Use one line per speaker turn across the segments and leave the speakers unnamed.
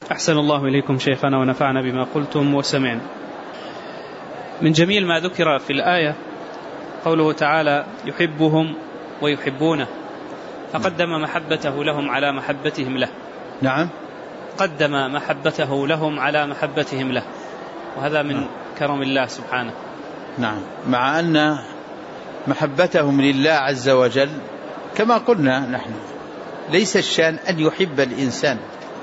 أحسن الله إليكم شيخنا ونفعنا بما قلتم وسمعنا. من جميل ما ذكر في الآية قوله تعالى يحبهم ويحبونه، فقدم محبته لهم على محبتهم له.
نعم،
قدم محبته لهم على محبتهم له، وهذا من كرم الله سبحانه.
نعم، مع أن محبتهم لله عز وجل كما قلنا نحن ليس الشان أن يحب الإنسان،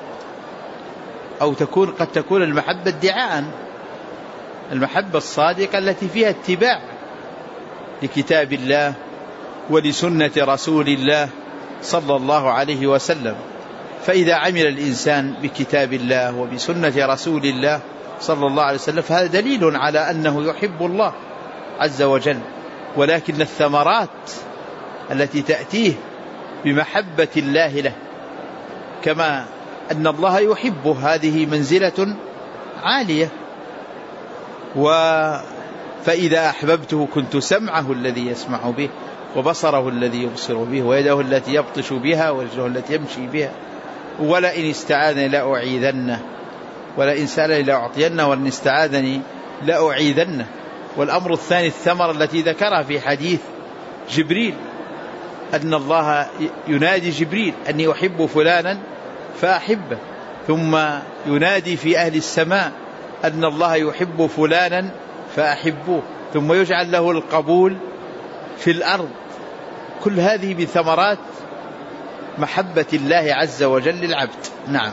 أو قد تكون المحبة ادعاء، المحبة الصادقة التي فيها اتباع لكتاب الله ولسنة رسول الله صلى الله عليه وسلم. فإذا عمل الإنسان بكتاب الله وبسنة رسول الله صلى الله عليه وسلم فهذا دليل على أنه يحب الله عز وجل. ولكن الثمرات التي تأتيه بمحبة الله له، كما أن الله يحبه، هذه منزلة عالية. فإذا أحببته كنت سمعه الذي يسمع به وبصره الذي يبصر به ويده التي يبطش بها ورجله التي يمشي بها، ولئن استعاذني لأعيذنه، ولئن سألني لأعطينه، ولئن استعاذني لأعيذنه. والأمر الثاني الثمرة التي ذكرها في حديث جبريل، أن الله ينادي جبريل أني أحب فلانا فأحبه، ثم ينادي في أهل السماء أن الله يحب فلانا فأحبوه، ثم يجعل له القبول في الأرض. كل هذه بثمرات محبة الله عز وجل للعبد. نعم.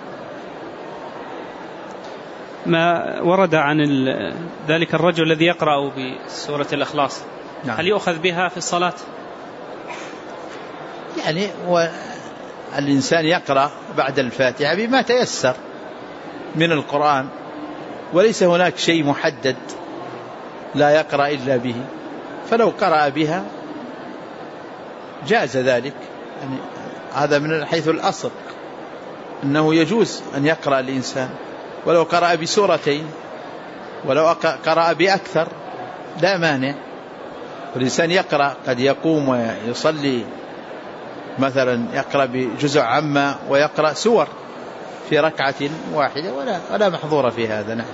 ما ورد عن ذلك الرجل الذي يقرأ بسورة الإخلاص، نعم، هل يؤخذ بها في الصلاة؟
يعني الإنسان يقرأ بعد الفاتحة بما تيسر من القرآن، وليس هناك شيء محدد لا يقرأ إلا به، فلو قرأ بها جاز ذلك. يعني هذا من حيث الأصل أنه يجوز أن يقرأ الإنسان، ولو قرأ بسورتين ولو قرأ بأكثر لا مانع. والإنسان يقرأ، قد يقوم ويصلي مثلا يقرأ بجزء عما ويقرأ سور في ركعة واحدة ولا محظور في هذا. نعم.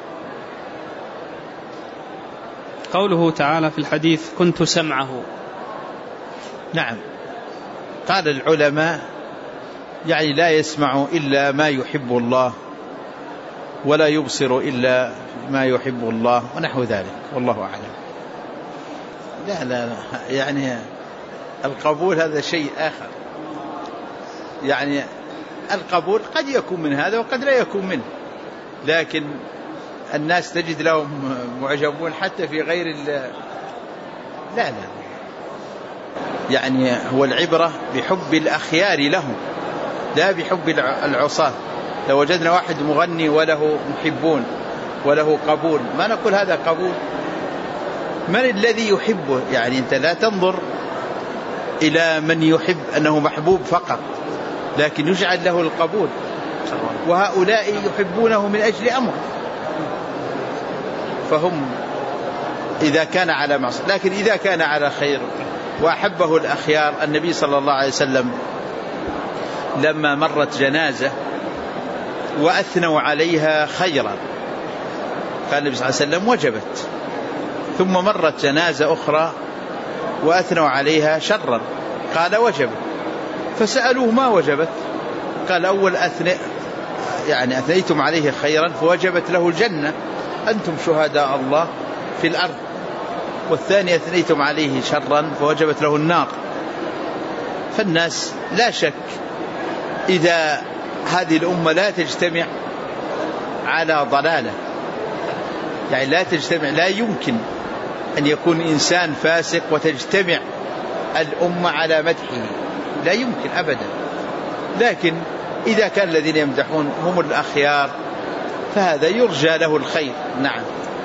قوله تعالى في الحديث كنت سمعه،
نعم، قال العلماء يعني لا يسمع إلا ما يحب الله ولا يبصر إلا ما يحب الله ونحو ذلك، والله أعلم. لا يعني القبول هذا شيء آخر. يعني القبول قد يكون من هذا وقد لا يكون منه، لكن الناس تجد لهم معجبون حتى في غير لا يعني هو العبرة بحب الأخيار لهم لا بحب العصاة. لو وجدنا واحد مغني وله محبون وله قبول ما نقول هذا قبول. من الذي يحبه؟ يعني أنت لا تنظر إلى من يحب أنه محبوب فقط، لكن يجعل له القبول. وهؤلاء يحبونه من أجل أمر، فهم إذا كان على معصية. لكن إذا كان على خير وأحبه الأخيار، النبي صلى الله عليه وسلم لما مرت جنازة وأثنوا عليها خيرا قال النبي صلى الله عليه وسلم وجبت، ثم مرت جنازة أخرى وأثنوا عليها شرا قال وجبت، فسألوه ما وجبت؟ قال أول أثنيتم عليه خيرا فوجبت له الجنة أنتم شهداء الله في الأرض، والثاني أثنيتم عليه شرا فوجبت له النار. فالناس لا شك إذا هذه الأمة لا تجتمع على ضلالة، يعني لا تجتمع، لا يمكن أن يكون إنسان فاسق وتجتمع الأمة على مدحه، لا يمكن أبدا. لكن إذا كان الذين يمدحون هم الأخيار فهذا يرجى له الخير. نعم.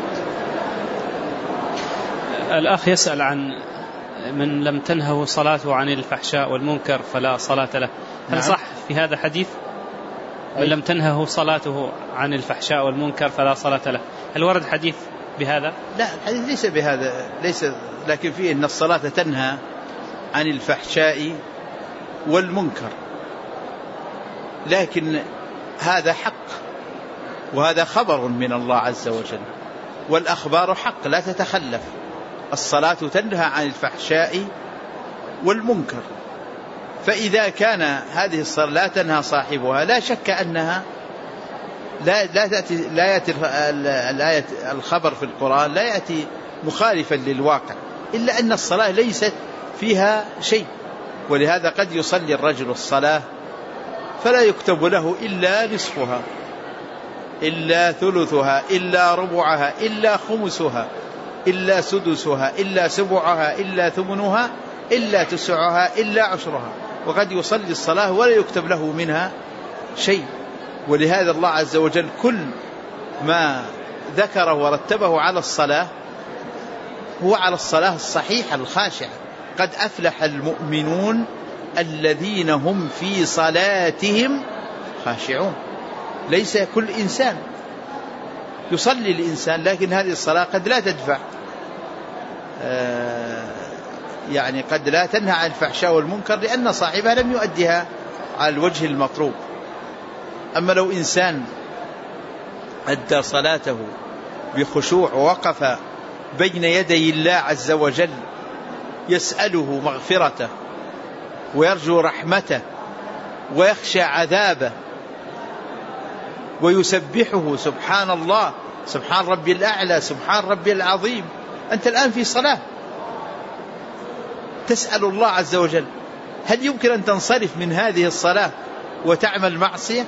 الأخ يسأل عن من لم تنهه صلاته عن الفحشاء والمنكر فلا صلاة له، هل نعم. صح في هذا حديث من لم تنهه صلاته عن الفحشاء والمنكر فلا صلاة له، هل ورد حديث بهذا؟
لا، الحديث ليس بهذا، ليس، لكن فيه أن الصلاة تنهى عن الفحشاء والمنكر. لكن هذا حق، وهذا خبر من الله عز وجل، والأخبار حق لا تتخلف. الصلاة تنهى عن الفحشاء والمنكر، فإذا كان هذه الصلاة لا تنهى صاحبها لا شك أنها لا يأتي الآية الخبر في القرآن لا يأتي مخالفا للواقع، إلا أن الصلاة ليست فيها شيء. ولهذا قد يصلي الرجل الصلاة فلا يكتب له إلا نصفها، إلا ثلثها، إلا ربعها، إلا خمسها، إلا سدسها، إلا سبعها، إلا ثمنها، إلا تسعها، إلا عشرها، وقد يصلي الصلاة ولا يكتب له منها شيء. ولهذا الله عز وجل كل ما ذكره ورتبه على الصلاة هو على الصلاة الصحيحة الخاشعة. قد أفلح المؤمنون الذين هم في صلاتهم خاشعون. ليس كل إنسان يصلي الإنسان، لكن هذه الصلاة قد لا تدفع، يعني قد لا تنهى عن الفحشاء والمنكر لأن صاحبها لم يؤديها على الوجه المطلوب. أما لو إنسان أدى صلاته بخشوع ووقف بين يدي الله عز وجل يسأله مغفرته ويرجو رحمته ويخشى عذابه ويسبحه سبحان الله، سبحان ربي الأعلى، سبحان ربي العظيم، أنت الآن في صلاة تسأل الله عز وجل، هل يمكن أن تنصرف من هذه الصلاة وتعمل معصية؟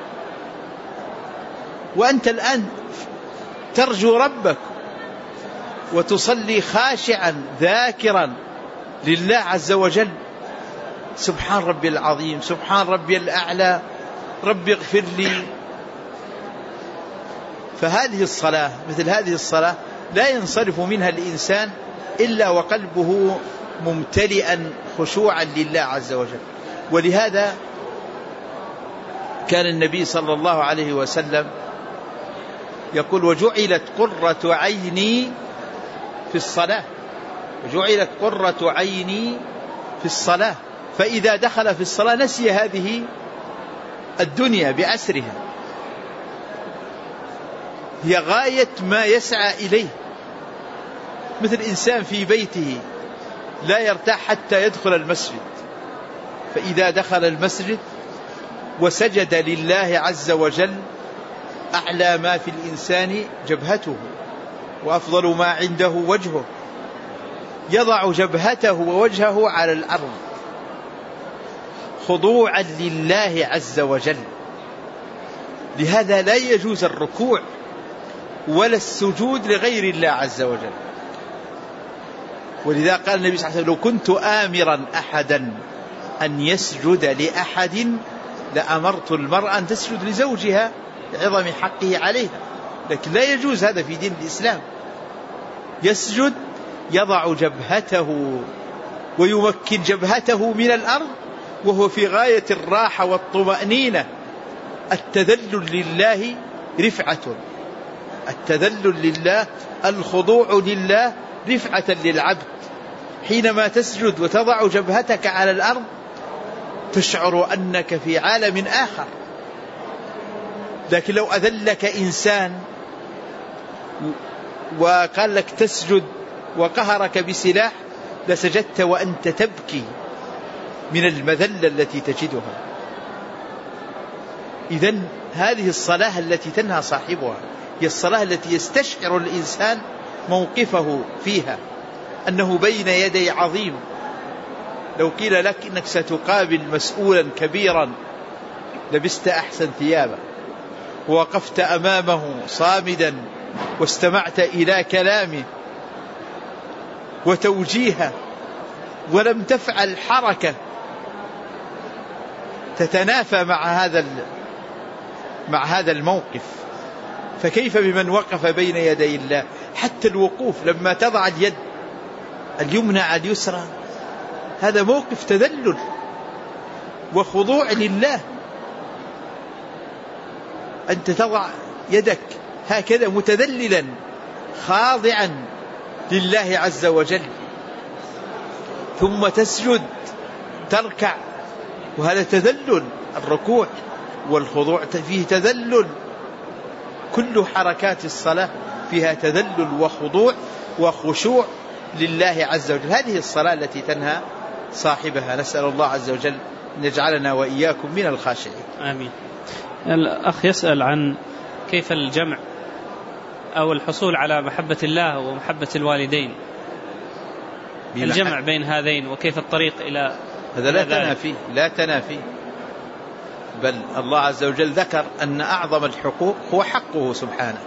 وأنت الآن ترجو ربك وتصلي خاشعا ذاكرا لله عز وجل، سبحان ربي العظيم، سبحان ربي الأعلى، ربي اغفر لي. فهذه الصلاة مثل هذه الصلاة لا ينصرف منها الإنسان إلا وقلبه ممتلئا خشوعا لله عز وجل. ولهذا كان النبي صلى الله عليه وسلم يقول وجعلت قرة عيني في الصلاة، وجعلت قرة عيني في الصلاة. فإذا دخل في الصلاة نسي هذه الدنيا بأسرها، هي غاية ما يسعى إليه. مثل إنسان في بيته لا يرتاح حتى يدخل المسجد، فإذا دخل المسجد وسجد لله عز وجل أعلى ما في الإنسان جبهته وأفضل ما عنده وجهه، يضع جبهته ووجهه على الأرض خضوعا لله عز وجل. لهذا لا يجوز الركوع ولا السجود لغير الله عز وجل. ولذا قال النبي صلى الله عليه وسلم لو كنت آمرا أحدا أن يسجد لأحد لأمرت المرأة أن تسجد لزوجها لعظم حقه عليها، لكن لا يجوز هذا في دين الإسلام. يسجد يضع جبهته ويمكن جبهته من الأرض وهو في غاية الراحة والطمأنينة. التذلل لله رفعة، التذلل لله، الخضوع لله رفعة للعبد. حينما تسجد وتضع جبهتك على الأرض تشعر أنك في عالم آخر. لكن لو أذلك إنسان وقال لك تسجد وقهرك بسلاح لسجدت وأنت تبكي من المذلة التي تجدها. إذن هذه الصلاة التي تنهى صاحبها هي الصلاة التي يستشعر الإنسان موقفه فيها أنه بين يدي عظيم. لو قيل لك إنك ستقابل مسؤولا كبيرا لبست أحسن ثيابا ووقفت أمامه صامدا واستمعت إلى كلامه وتوجيهه ولم تفعل حركة تتنافى مع هذا الموقف، فكيف بمن وقف بين يدي الله؟ حتى الوقوف لما تضع اليد اليمنى على اليسرى هذا موقف تذلل وخضوع لله. أنت تضع يدك هكذا متذللا خاضعا لله عز وجل، ثم تسجد تركع، وهذا تذلل. الركوع والخضوع فيه تذلل، كل حركات الصلاة فيها تذلل وخضوع وخشوع لله عز وجل. هذه الصلاة التي تنهى صاحبها. نسأل الله عز وجل أن يجعلنا وإياكم من الخاشعين.
آمين. الأخ يسأل عن كيف الجمع أو الحصول على محبة الله ومحبة الوالدين، الجمع بين هذين وكيف الطريق إلى
هذا لا تنافي، بل الله عز وجل ذكر أن أعظم الحقوق هو حقه سبحانه،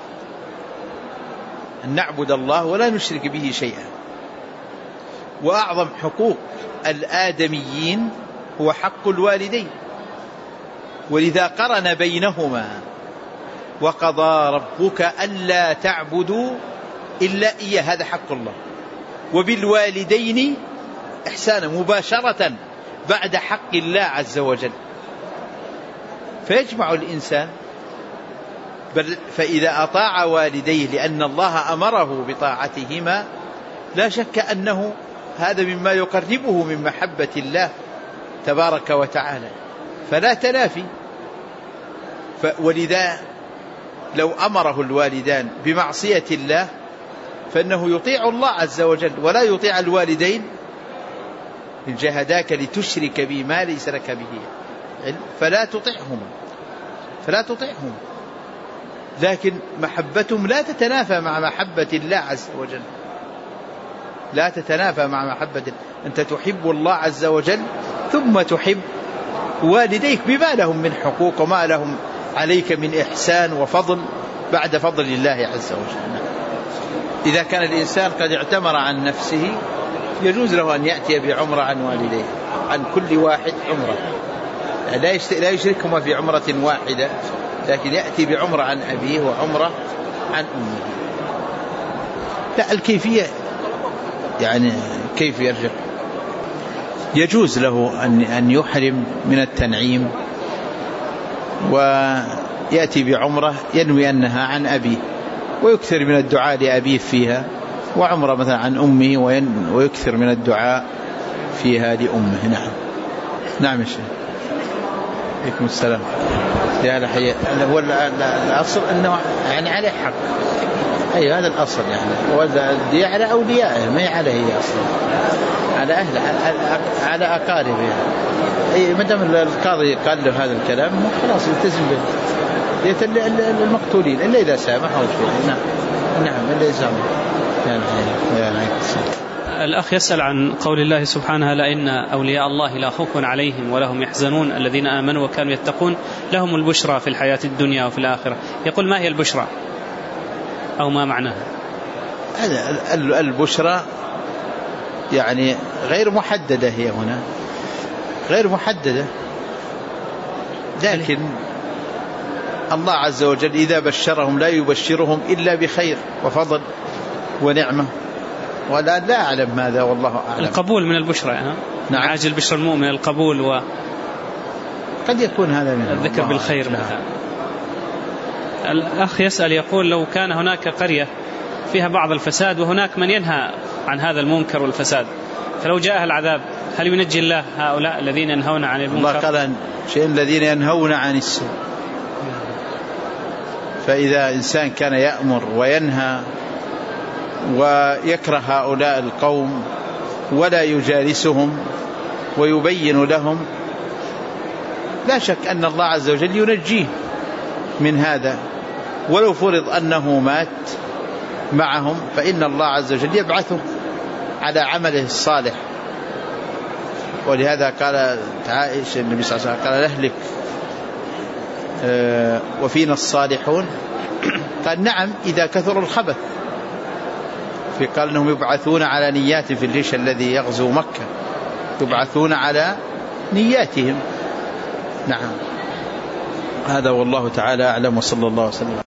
أن نعبد الله ولا نشرك به شيئا. وأعظم حقوق الآدميين هو حق الوالدين، ولذا قرن بينهما وقضى ربك ألا تعبدوا إلا إياه، هذا حق الله، وبالوالدين إحسانا مباشرة بعد حق الله عز وجل. فيجمع الإنسان، بل فإذا أطاع والديه لأن الله أمره بطاعتهما لا شك أنه هذا مما يقربه من محبة الله تبارك وتعالى، فلا تنافي. ولذا لو أمره الوالدان بمعصية الله فإنه يطيع الله عز وجل ولا يطيع الوالدين. إن جاهداك لتشرك بي ما ليس لك به علم فلا تطعهما، لكن محبتهم لا تتنافى مع محبة الله عز وجل، لا تتنافى مع محبة. أنت تحب الله عز وجل ثم تحب والديك بما لهم من حقوق وما لهم عليك من إحسان وفضل بعد فضل الله عز وجل. إذا كان الإنسان قد اعتمر عن نفسه يجوز له أن يأتي بعمرة عن والديه، عن كل واحد عمرة، لا يشركهما في عمرة واحدة، لكن يأتي بعمرة عن أبيه وعمرة عن أمه. لا، الكيفية يعني كيف يرجع، يجوز له أن يحرم من التنعيم ويأتي بعمرة ينوي أنها عن أبيه ويكثر من الدعاء لأبيه فيها، وعمرة مثلا عن أمه ويكثر من الدعاء فيها لأمه. نعم يا شيخ. عليكم السلام. يا الحياة هو الأصل أنه يعني عليه حق. أي هذا الأصل يعني، والدية على أوليائه ما عليه أصلا، على أهل على أقاربه يعني. أي مدام القاضي قال له هذا الكلام خلاص يلتزم به. دية المقتولين إلا إذا سامحوا شيء. نعم إلا إذا سامحوا.
الأخ يسأل عن قول الله سبحانه: لئن أولياء الله لا خوف عليهم ولا هم يحزنون الذين آمنوا وكانوا يتقون لهم البشرى في الحياة الدنيا وفي الآخرة. يقول: ما هي البشرى أو ما معناها؟
البشرى يعني غير محددة، هي هنا غير محددة، لكن الله عز وجل إذا بشرهم لا يبشرهم إلا بخير وفضل ونعمة، ولا لا أعلم ماذا والله أعلم.
القبول من البشرى يعني. نعم. عاجل بشر المؤمن القبول،
قد يكون هذا من
الذكر بالخير مثلا. الأخ يسأل يقول: لو كان هناك قرية فيها بعض الفساد وهناك من ينهى عن هذا المنكر والفساد، فلو جاءها العذاب هل ينجي الله هؤلاء الذين ينهون عن المنكر؟
الله قال شيء الذين ينهون عن السوء. فإذا إنسان كان يأمر وينهى ويكره هؤلاء القوم ولا يجالسهم ويبين لهم، لا شك أن الله عز وجل ينجيه من هذا. ولو فرض أنه مات معهم فإن الله عز وجل يبعثه على عمله الصالح. ولهذا قال عائشة النبي صلى الله عليه وسلم قال: نهلك وفينا الصالحون. قال: نعم إذا كثر الخبث. قال أنهم يبعثون على نيات في الجيش الذي يغزو مكة، يبعثون على نياتهم. نعم. هذا والله تعالى أعلم، وصلى الله وسلم.